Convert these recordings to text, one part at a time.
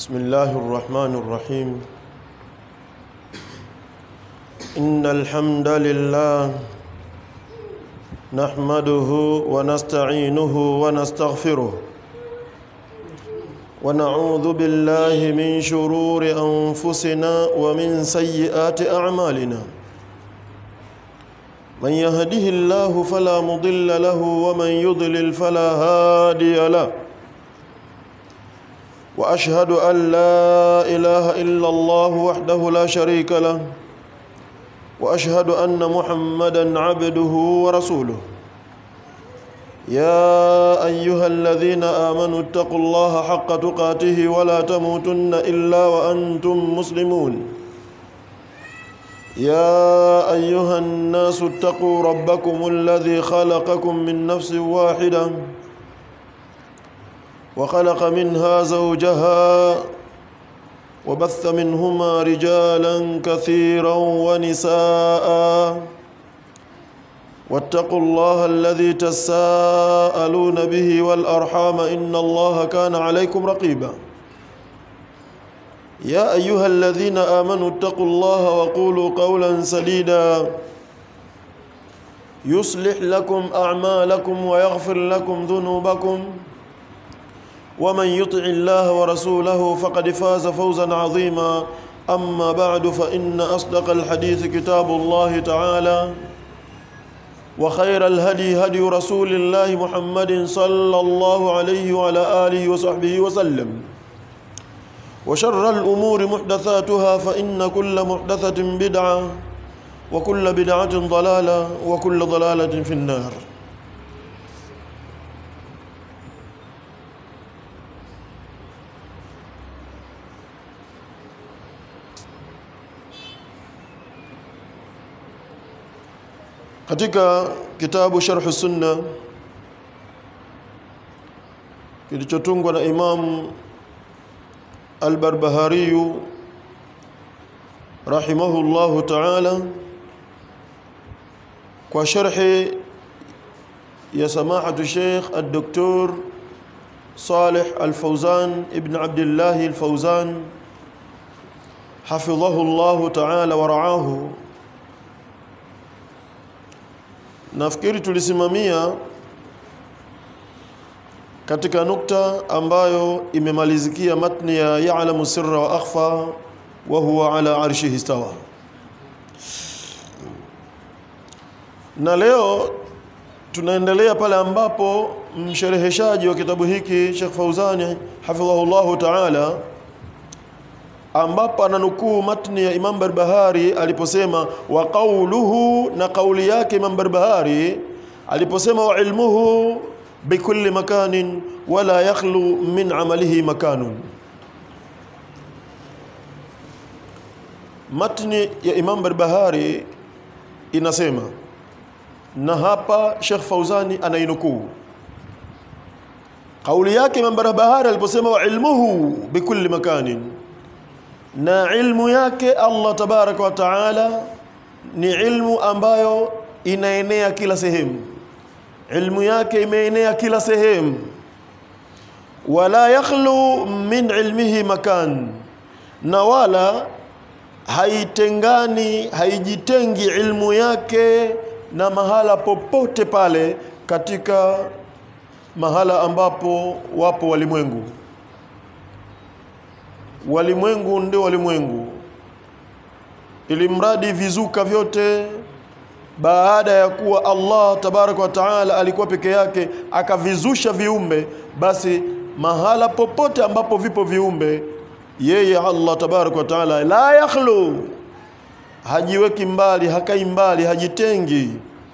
بسم الله الرحمن الرحيم. إن الحمد لله نحمده ونستعينه ونستغفره ونعوذ بالله من شرور أنفسنا ومن سيئات أعمالنا. من يهده الله فلا مضل له ومن يضلل فلا هادي له. وأشهد أن لا إله إلا الله وحده لا شريك له وأشهد أن محمدًا عبده ورسوله. يا أيها الذين آمنوا اتقوا الله حق تقاته ولا تموتن إلا وأنتم مسلمون. يا أيها الناس اتقوا ربكم الذي خلقكم من نفس واحدة وخلق منها زوجها وبث منهما رجالا كثيرا ونساء. واتقوا الله الذي تساءلون به والأرحام إن الله كان عليكم رقيبا. يا أيها الذين آمنوا اتقوا الله وقولوا قولا سديدا يصلح لكم أعمالكم ويغفر لكم ذنوبكم ومن يطع الله ورسوله فقد فاز فوزا عظيما. أما بعد فإن أصدق الحديث كتاب الله تعالى وخير الهدي هدي رسول الله محمد صلى الله عليه وعلى آله وصحبه وسلم. وشر الأمور محدثاتها فإن كل محدثة بدعة وكل بدعة ضلالة وكل ضلالة في النار. Katika kitabu Sharh Sunna kilichotungwa na Imam Al-Barbahari rahimahullahu ta'ala kwa sharhi ya samahatu Sheikh Al-Doktor Salih Al-Fawzan ibn Abdullah Al-Fawzan hafidhahullahu ta'ala wa ra'ahu. Nafikiri tulisimamia katika nukta ambayo imemalizikia matni ya ya'lamu sirra wa akhfa wa huwa ala arshihi istawa. Na leo tunaendelea pale ambapo mshereheshaji wa kitabu hiki Sheikh Fawzani hafidhahullahu ta'ala ambapo ananukuu matni ya Imam Barbahari aliposema wa qawluhu, na kauli yake Imam Barbahari aliposema wa ilmuhu bikulli makanin wala yakhlu min amalihi makanun. Matni ya Imam Barbahari inasema, na hapa Sheikh Fawzani anainukuu kauli yake Imam Barbahari aliposema wa ilmuhu bikulli makanin, na ilmu yake Allah tabaraka wa taala ni ilmu ambayo inaenea kila sehemu. Ilmu yake imeenea kila sehemu. Wala yakhlu min ilmihi makan, na wala haitengani, haijitengi ilmu yake na mahala popote pale katika mahala ambapo wapo walimwengu. Walimwengu ndio walimwengu, ili mradi vizuka vyote baada ya kuwa Allah tabaraka wa taala alikuwa peke yake akavizusha viumbe, basi mahala popote ambapo vipo viumbe yeye Allah tabaraka wa taala la yakhlu, hajiweki mbali, hakai mbali, hajitengi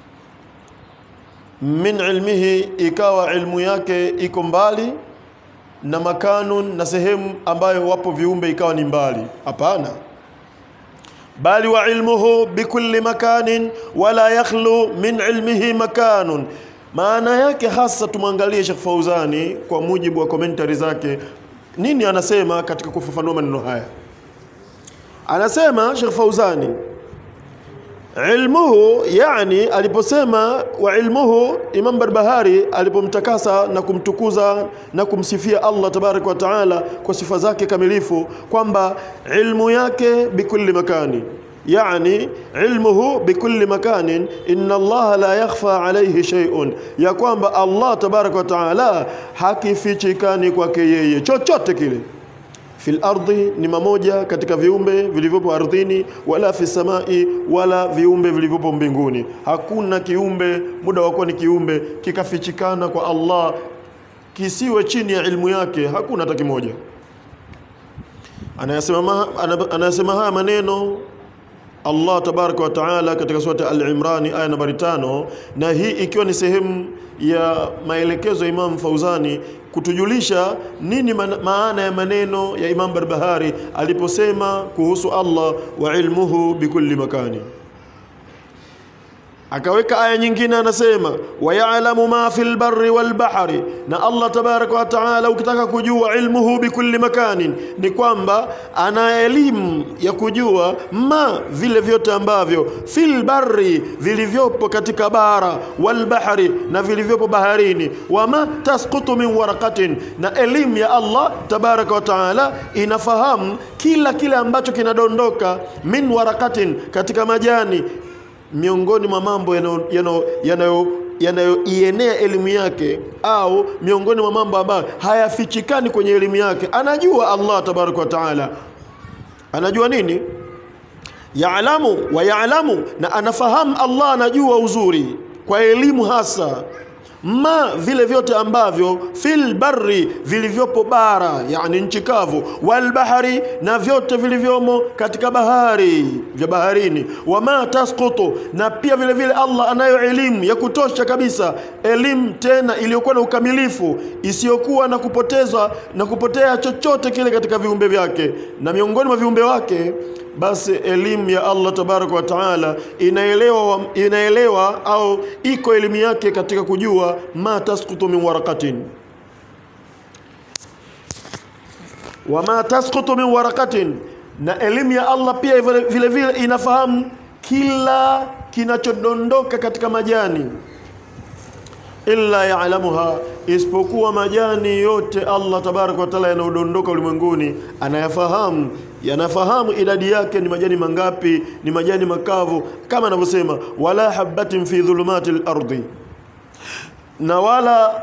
min ilmihi, ikawa ilmu yake iko mbali na makanun, na sehemu ambayo wapo viumbe ikawa ni mbali. Hapana, bali wa ilmuhu bikulli makanin wala yakhlu min ilmihi makanun. Maana yake hasa tumwangalie Sheikh Fawzani kwa mujibu wa commentary zake, nini anasema katika kufafanua maneno haya. Anasema Sheikh Fawzani, ilmuhu, yani aliposema wa ilmuhu, Imam Barbahari alipomtakasa na kumtukuza na kumsifia Allah tabarak wa taala kwa sifa zake kamilifu, kwamba ilmu yake bikulli makani, yani ilmuhu bikulli makanin, inna Allah la yakhfa alayhi shay'un, ya kwamba Allah tabarak wa taala hakifichikani kwake yeye chochote kile. Fil ardi, ni mamoja katika viumbe vilivyopo ardhini, wala fi samai, wala viumbe vilivyopo mbinguni. Hakuna kiumbe muda wako ni kiumbe kikafichikana kwa Allah kisiwe chini ya ilmu yake, hakuna hata kimoja. Anayasema haya maneno Allah tabaraka wa taala katika sura Al-Imran aya nambari 5, na hii ikiwa ni sehemu ya maelekezo ya Imam Fauzani kutujulisha nini maana ya maneno ya Imam Barbahari aliposema kuhusu Allah wa ilmuhu bikulli makani. Akaweka aya nyingine anasema wa ya'lamu ma fil barri wal bahri, na Allah tabaraka wa taala ukitaka kujua ilmuhu bikulli makanin ni kwamba ana elimu ya kujua ma vile vyote ambavyo fil barri vilivyopo katika bara, wal bahri na vilivyopo baharini, wa ma tasqutu min waraqatin, na elimu ya Allah tabaraka wa taala inafahamu kile ambacho kinadondoka min waraqatin, katika majani. Miongoni mwa mambo yanayoienea elimu yake, au miongoni mwa mambo ambayo hayafichikani kwenye elimu yake, anajua Allah tabaraka wa taala. Anajua nini? Ya'lamu wa ya'lamu, na anafahamu Allah, anajua uzuri kwa elimu hasa ma vile vyote ambavyo fil barri vilivyopo bara, yani nchi kavu, wal bahari na vyote vilivyomo katika bahari vya baharini, wama tasqutu, na pia vile vile Allah anayo elimu ya kutosha kabisa, elimu tena iliyokuwa na ukamilifu, isiyokuwa na kupotea chochote kile katika viumbe vyake na miongoni mwa viumbe wake. Basi elimu ya Allah tabaraka wa taala inaelewa au iko elimu yake katika kujua ma tasqutu min waraqatin, wa ma tasqutu min waraqatin, na elimu ya Allah pia vile vile inafahamu kila kinachodondoka katika majani. Illa ya'lamuha, isipokuwa majani yote Allah tabaraka wa taala yanayodondoka ulimwenguni anayafahamu. Yanafahamu idadi yake, ni majani mangapi, ni majani makavu, kama anavyosema wala habatin fi dhulumatil ardi, na wala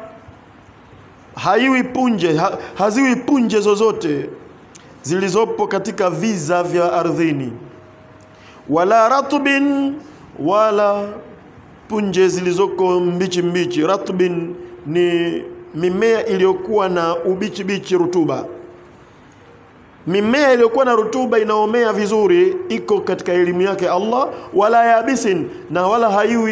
haziwi punje zozote zilizopo katika viza vya ardhini, wala ratbin, wala punje zilizoko mbichi. Ratbin ni mimea iliyokuwa na ubichi, rutuba. Mimea iliyokuwa na rutuba inaomea vizuri iko katika elimu yake Allah. Wala yabisin, na wala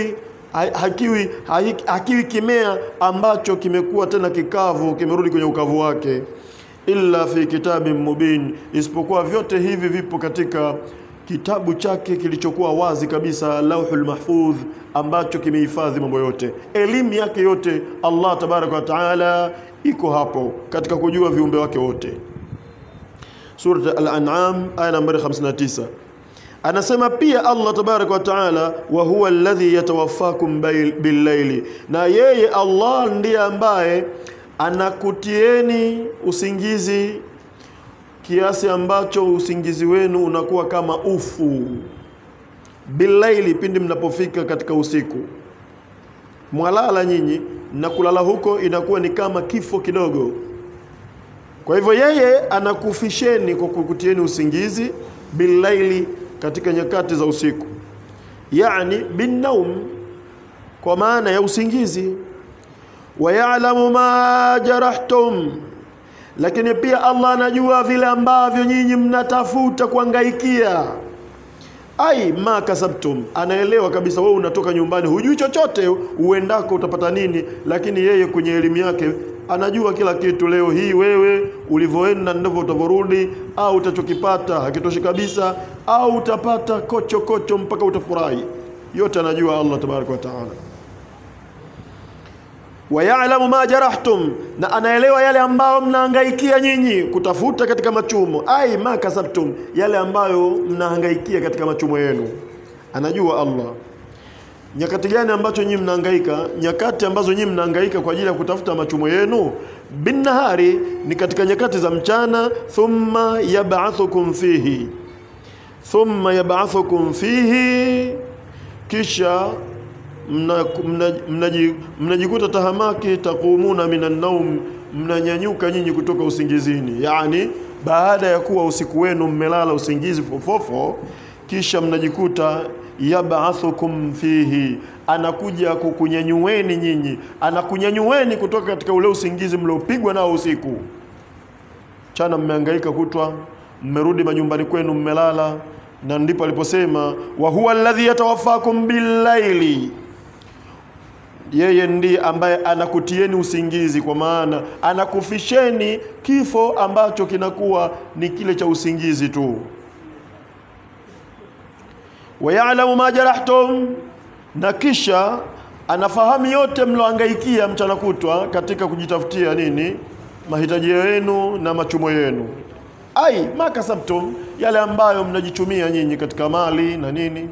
hakiwi kimea ambacho kimekuwa tena kikavu, kimerudi kwenye ukavu wake, illa fi kitabin mubin, isipokuwa vyote hivi vipo katika kitabu chake kilichokuwa wazi kabisa, Lauhul Mahfudh, ambacho kimehifadhi mambo yote. Elimu yake yote Allah tabaraka wa taala iko hapo katika kujua viumbe wake wote. Surah Al-An'am aya nambari 59 anasema pia Allah tabaraka wa taala, wa huwa alladhi yatawaffakum bil-layli, na yeye Allah ndiye ambaye anakutieni usingizi kiasi ambacho usingizi wenu unakuwa kama ufu. Bil-layli, pindi mnapofika katika usiku mwalala nyinyi, na kulala huko inakuwa ni kama kifo kidogo. Kwa hivyo yeye anakufisheni kwa kukutieni usingizi bil-layli, katika nyakati za usiku, yani bin-naum, kwa maana ya usingizi. Wa ya'lamu ma jarahtum, lakini pia Allah anajua vile ambavyo nyinyi mnatafuta kuangaikia. Ai ma kasabtum, anaelewa kabisa wewe unatoka nyumbani hujui chochote uendako utapata nini, lakini yeye kwenye elimu yake anajua kila kitu. Leo hii wewe ulivyoenda ndivyo utavorudi, au utachokipata hakitoshi kabisa, au utapata kocho mpaka utafurahi. Yote anajua Allah tabaraka wa taala. Wa ya'lamu ma jarahtum, na anaelewa yale ambayo mnahangaikia nyinyi kutafuta katika machumo. Ai ma kasabtum, yale ambayo mnahangaikia katika machumo yenu. Anajua Allah nyakati gani ambacho nyinyi mnahangaika. Nyakati ambazo nyinyi mnahangaika kwa ajili ya kutafuta machumo yenu, bin nahari, ni katika nyakati za mchana. Thumma yab'athukum fihi, thumma yab'athukum fihi, kisha mnajikuta tahamaki, taqumuna minan naum, mnanyanyuka nyinyi kutoka usingizini. Yani baada ya kuwa usiku wenu mmelala usingizi fofofo, kisha mnajikuta yab'athukum fihi, anakuja kukunyanyueni nyinyi, anakunyanyueni kutoka katika ule usingizi mliopigwa nao usiku. Chana mmehangaika kutwa, mmerudi majumbani kwenu mmelala, na ndipo aliposema wa huwa alladhi yatawaffakum bil-laili, yeye ndiye ambaye anakutieni usingizi, kwa maana anakufisheni kifo ambacho kinakuwa ni kile cha usingizi tu. Wa ya'lamu ma jarahtum, na kisha anafahamu yote mloangaikia mchana kutwa katika kujitafutia nini, mahitaji yenu na machumo yenu. Ai makasabtum, yale ambayo mnajichumia nyinyi katika mali na nini.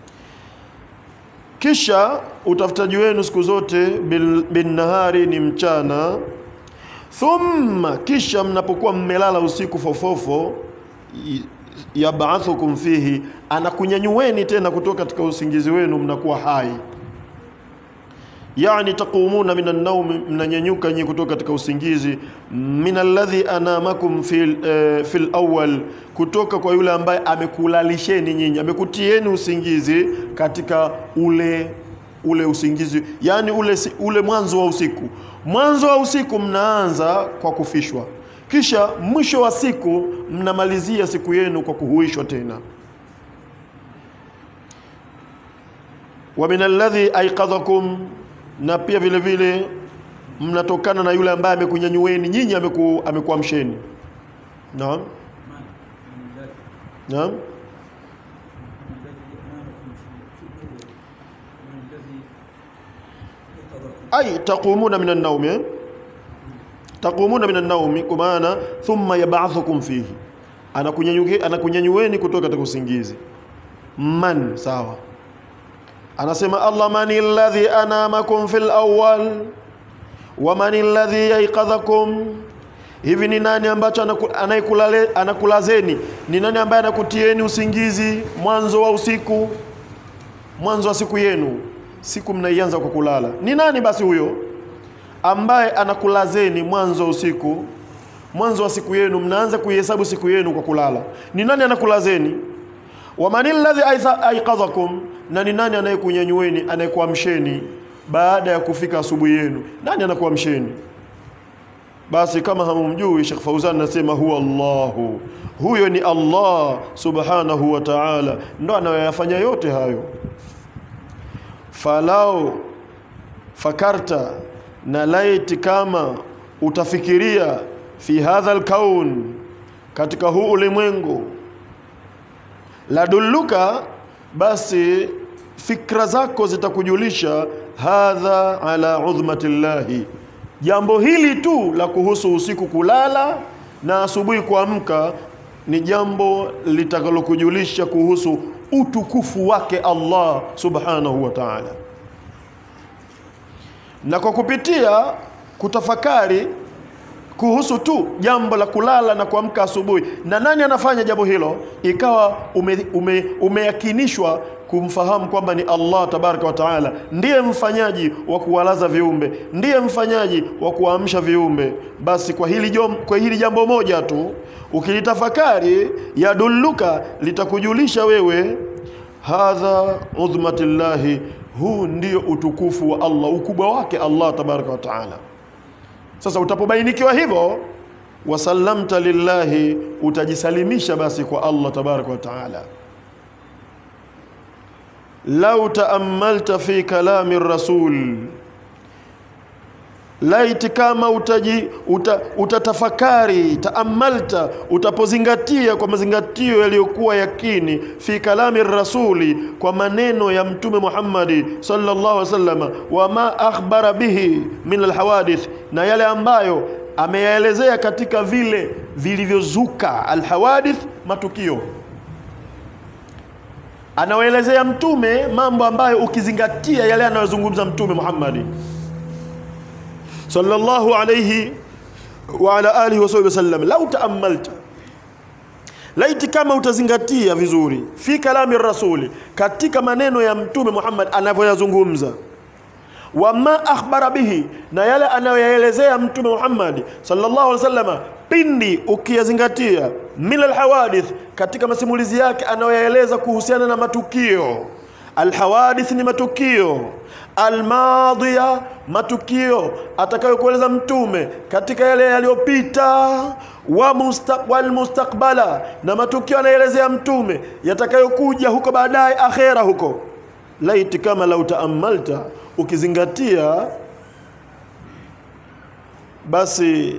Kisha utafutaji wenu siku zote bin nahari, ni mchana. Thumma, kisha mnapokuwa mmelala usiku fofofo, yab'athukum fihi, anakunyanyueni tena kutoka katika usingizi wenu, mnakuwa hai. Yani taqumuna minan naum, mnanyanyuka nyinyi kutoka katika usingizi. Minalladhi anamakum fil awwal, kutoka kwa yule ambaye amekulalisheni nyinyi, amekutieni usingizi katika ule usingizi, yani ule mwanzo wa usiku. Mwanzo wa usiku mnaanza kwa kufishwa, kisha mwisho wa siku mnamalizia siku yenu kwa kuhuishwa tena. Wa minalladhi aiqadhakum, na pia vile vile mnatokana na yule ambaye amekunyanyueni nyinyi, amekuamsheni. Naam, naam. Ay taqumuna minan nawmi, taqumuna minan nawmi, kwa maana thumma yab'athukum fihi, anakunyanyueni kutoka katika usingizi. Man, sawa. Anasema Allah, mani alladhi anamakum fil awwal wa mani alladhi yaiqadhakum, hivi ni nani ambacho anakulazeni, ni nani ambaye anakutieni usingizi mwanzo wa usiku, mwanzo wa siku yenu, siku mnaianza kwa kulala. Ni nani basi huyo ambaye anakulazeni mwanzo wa usiku, mwanzo wa siku yenu, mnaanza kuihesabu siku yenu kwa kulala? Ni nani anakulazeni? Wa manil ladhi aiqadhakum, na ni nani anayekunyanyueni, anayekuamsheni baada ya kufika asubuhi yenu? Nani anakuamsheni? Basi kama hamumjui, Sheikh Fauzan anasema huwa Allahu, huyo ni Allah subhanahu wa ta'ala, ndo anayoyafanya yote hayo. Falau fakarta, na laiti kama utafikiria, fi hadha al-kaun, katika huu ulimwengu, ladulluka, basi fikra zako zitakujulisha, hadha ala udhmatillahi, jambo hili tu la kuhusu usiku kulala na asubuhi kuamka ni jambo litakalokujulisha kuhusu utukufu wake Allah subhanahu wa ta'ala. Na kwa kupitia kutafakari kuhusu tu jambo la kulala na kuamka asubuhi, na nani anafanya jambo hilo, ikawa umeyakinishwa kumfahamu kwamba ni Allah tabaraka wa taala ndiye mfanyaji wa kuwalaza viumbe, ndiye mfanyaji wa kuamsha viumbe. Basi kwa hili jambo moja tu ukilitafakari, yadulluka, litakujulisha wewe, hadha udhmatillahi, huu ndio utukufu wa Allah, ukubwa wake Allah tabaraka wa taala. Sasa utapobainikiwa hivyo, wasallamta lillahi, utajisalimisha basi kwa Allah tabaraka wa taala. Lau taammalta fi kalami rasul, laiti kama utatafakari, taamalta, utapozingatia kwa mazingatio yaliyokuwa yakini, fi kalami rasuli, kwa maneno ya mtume Muhammad sallallahu alaihi wasallam, wa ma akhbara bihi min alhawadith, na yale ambayo ameyaelezea katika vile vilivyozuka, alhawadith, matukio. anawaelezea mtume mambo ambayo ukizingatia yale anayozungumza mtume Muhammad sallallahu alayhi wa ala alihi wa sallam, lau taamalta, laiti kama utazingatia vizuri, fi kalami rasuli, katika maneno ya mtume Muhammad anavyoyazungumza, wama akhbara bihi, na yale anayoyaelezea mtume Muhammad sallallahu alaihi wasallam, pindi ukiyazingatia, min alhawadith, katika masimulizi yake anayoyaeleza kuhusiana na matukio. Alhawadith ni matukio, almadhiya, matukio atakayokueleza mtume katika yale yaliyopita, wal mustaqbala, na matukio anaelezea mtume yatakayokuja huko baadaye akhera huko. Laiti kama lau taamalta, ukizingatia, basi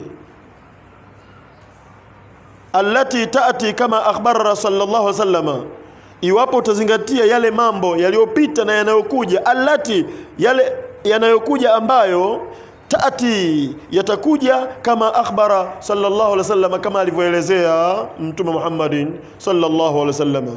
allati taati kama akhbara sallallahu alaihi wasallam, iwapo utazingatia yale mambo yaliyopita na yanayokuja, allati, yale yanayokuja ambayo taati, yatakuja kama akhbara sallallahu alaihi wasallam, kama alivyoelezea mtume Muhammadin sallallahu alaihi wasallam.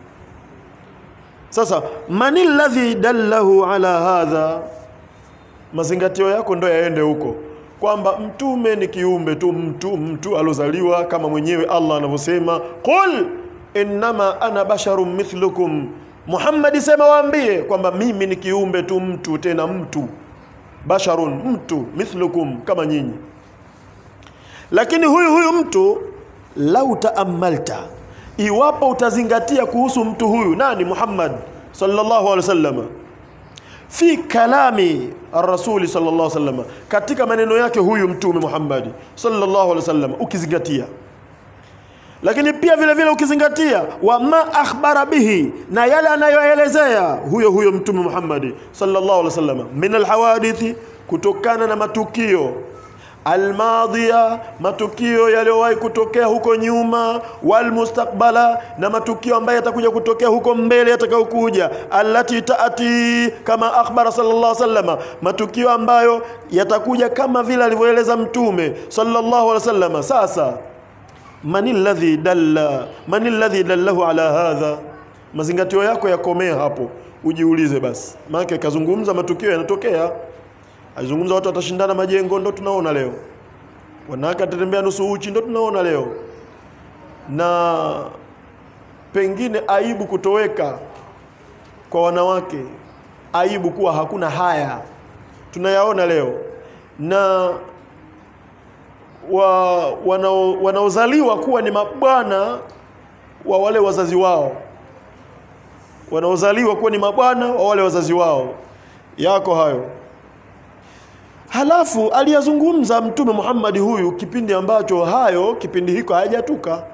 Sasa manil ladhi dallahu ala hadha, mazingatio yako ndio yaende huko, kwamba mtume ni kiumbe tu, mtu alozaliwa kama mwenyewe Allah anavyosema, qul innama ana basharun mithlukum. Muhammad sema, waambie kwamba mimi ni kiumbe tu, mtu, tena mtu, basharun, mtu, mithlukum, kama nyinyi. Lakini huyu mtu, lau taamalta, iwapo utazingatia kuhusu mtu huyu, nani? Muhammad sallallahu alaihi wasallam, fi kalami ar-rasuli sallallahu alaihi wasallam, katika maneno yake huyu mtume Muhammad sallallahu alaihi wasallam, ukizingatia. Lakini pia vile vile ukizingatia, wa ma akhbara bihi, na yale anayoelezea huyo mtume Muhammad sallallahu alaihi wasallam, min alhawadithi, kutokana na matukio, almadhiya, matukio yaliyowahi kutokea huko nyuma, wal mustaqbala, na matukio ambayo yatakuja kutokea huko mbele yatakayokuja, allati taati kama akhbara sallallahu alaihi wasallam, matukio ambayo yatakuja kama vile alivyoeleza mtume sallallahu alaihi wasallam. Sasa manil ladhi dallahu ala hadha, mazingatio yako yakomea hapo, ujiulize basi. Maana kazungumza matukio yanatokea, azungumza watu watashindana majengo, ndo tunaona leo. Wanawake atatembea nusu uchi, ndo tunaona leo. Na pengine aibu kutoweka kwa wanawake, aibu kuwa hakuna haya, tunayaona leo. Na wanaozaliwa kuwa ni mabwana wa wale wazazi wao, wanaozaliwa kuwa ni mabwana wa wale wazazi wao, yako hayo. Halafu aliyazungumza mtume Muhammad huyu kipindi ambacho kipindi hiko hayajatuka,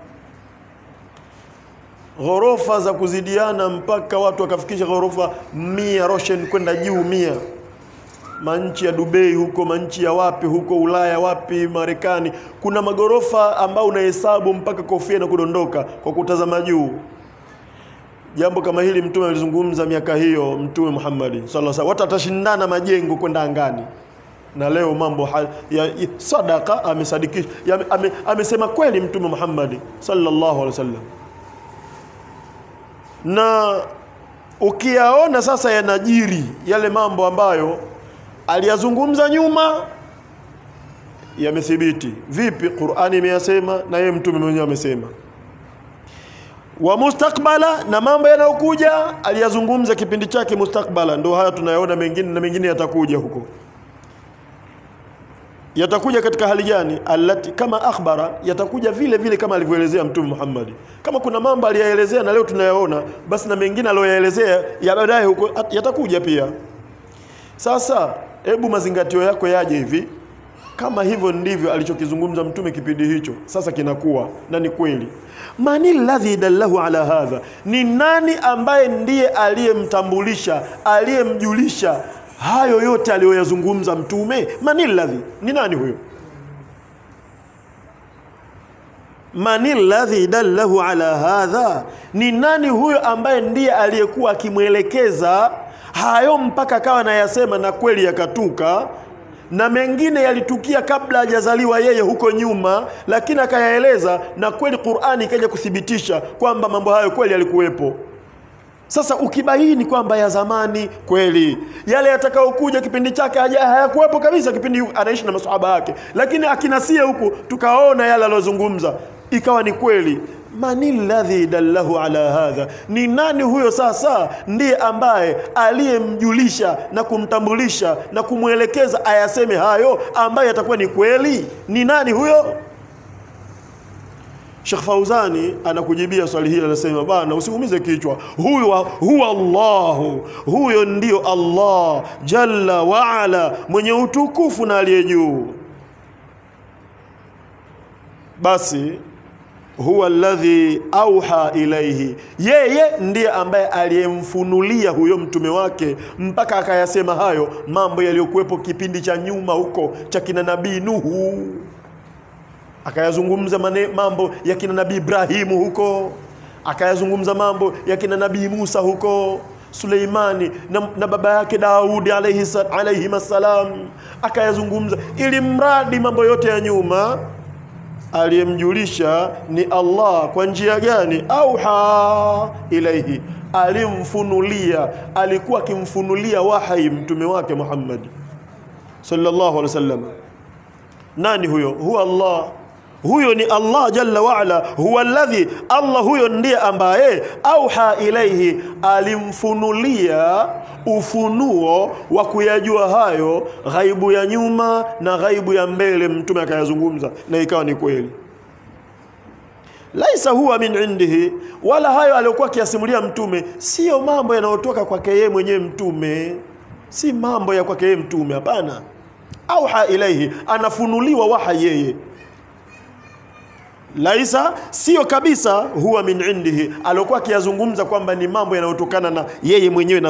ghorofa za kuzidiana mpaka watu wakafikisha ghorofa 100 roshen kwenda juu 100, manchi ya Dubai huko, manchi ya wapi huko Ulaya, wapi Marekani, kuna magorofa ambao unahesabu mpaka kofia na kudondoka kwa kutazama juu. Jambo kama hili mtume alizungumza miaka hiyo, mtume Muhammad sallallahu alaihi wasallam, watu watashindana majengo kwenda angani. Na leo mambo sadaka amesadikisha, amesema kweli mtume Muhammad sallallahu alaihi wasallam. Na ukiyaona sasa yanajiri yale mambo ambayo aliyazungumza nyuma, yamethibiti. Vipi? Qur'ani imeyasema na yeye mtume mwenyewe amesema. Wa mustakbala, na mambo yanayokuja aliyazungumza kipindi chake mustakbala, ndio haya tunayaona, mengine na mengine yatakuja huko. Yatakuja katika hali gani? Allati kama akhbara, yatakuja vile vile kama alivyoelezea mtume Muhammad. Kama kuna mambo aliyaelezea na leo tunayaona, basi na mengine aliyoyaelezea ya baadaye huko yatakuja pia. Sasa hebu mazingatio yako yaje hivi, kama hivyo ndivyo alichokizungumza mtume kipindi hicho, sasa kinakuwa na ni kweli. Manil ladhi dallahu ala hadha, ni nani ambaye ndiye aliyemtambulisha, aliyemjulisha hayo yote aliyoyazungumza mtume? Manil ladhi, ni nani huyo? Manil ladhi dallahu ala hadha, ni nani huyo ambaye ndiye aliyekuwa akimwelekeza hayo mpaka kawa na yasema na kweli yakatuka? Na mengine yalitukia kabla hajazaliwa yeye huko nyuma, lakini akayaeleza na kweli Qur'ani ikaja kuthibitisha kwamba mambo hayo kweli yalikuwepo. Sasa ukibaini kwamba ya zamani kweli, yale yatakayokuja kipindi chake hayakuwepo kabisa kipindi anaishi na maswahaba yake, lakini akinasia huku tukaona yale alozungumza ikawa ni kweli, manil ladhi dallahu ala hadha, ni nani huyo sasa ndiye ambaye aliyemjulisha na kumtambulisha na kumwelekeza ayaseme hayo ambaye yatakuwa ni kweli? Ni nani huyo? Sheikh Fauzani anakujibia swali hili, anasema bana, usiumize kichwa, huwa Allahu, huyo ndio Allah jalla wa ala, mwenye utukufu na aliye juu. Basi huwa alladhi auha ilayhi, yeye ndiye ambaye aliyemfunulia huyo mtume wake mpaka akayasema hayo mambo yaliyokuwepo kipindi cha nyuma huko cha kina nabii Nuhu, akayazungumza mambo ya kina nabii Ibrahimu huko, akayazungumza mambo ya kina nabii Musa huko, Suleimani na baba yake Daudi alayhi masalam, akayazungumza, ili mradi mambo yote ya nyuma aliyemjulisha ni Allah. Kwa njia gani? Auha ilaihi, alimfunulia, alikuwa akimfunulia wahi mtume wake Muhammad sallallahu alaihi wasallam. Nani huyo? Huwa Allah, huyo ni Allah jalla wa ala, huwa alladhi, Allah huyo ndiye ambaye auha ilaihi, alimfunulia ufunuo wa kuyajua hayo ghaibu ya nyuma na ghaibu ya mbele, mtume akayazungumza na ikawa ni kweli. Laisa huwa min indihi, wala hayo aliyokuwa akiyasimulia mtume sio mambo yanayotoka kwake yeye mwenyewe mtume, si mambo ya kwake yeye mtume, hapana. Auha ilaihi, anafunuliwa wahi yeye. Laisa, sio kabisa, huwa min indihi, aliyokuwa akiyazungumza kwamba ni mambo yanayotokana na yeye mwenyewe na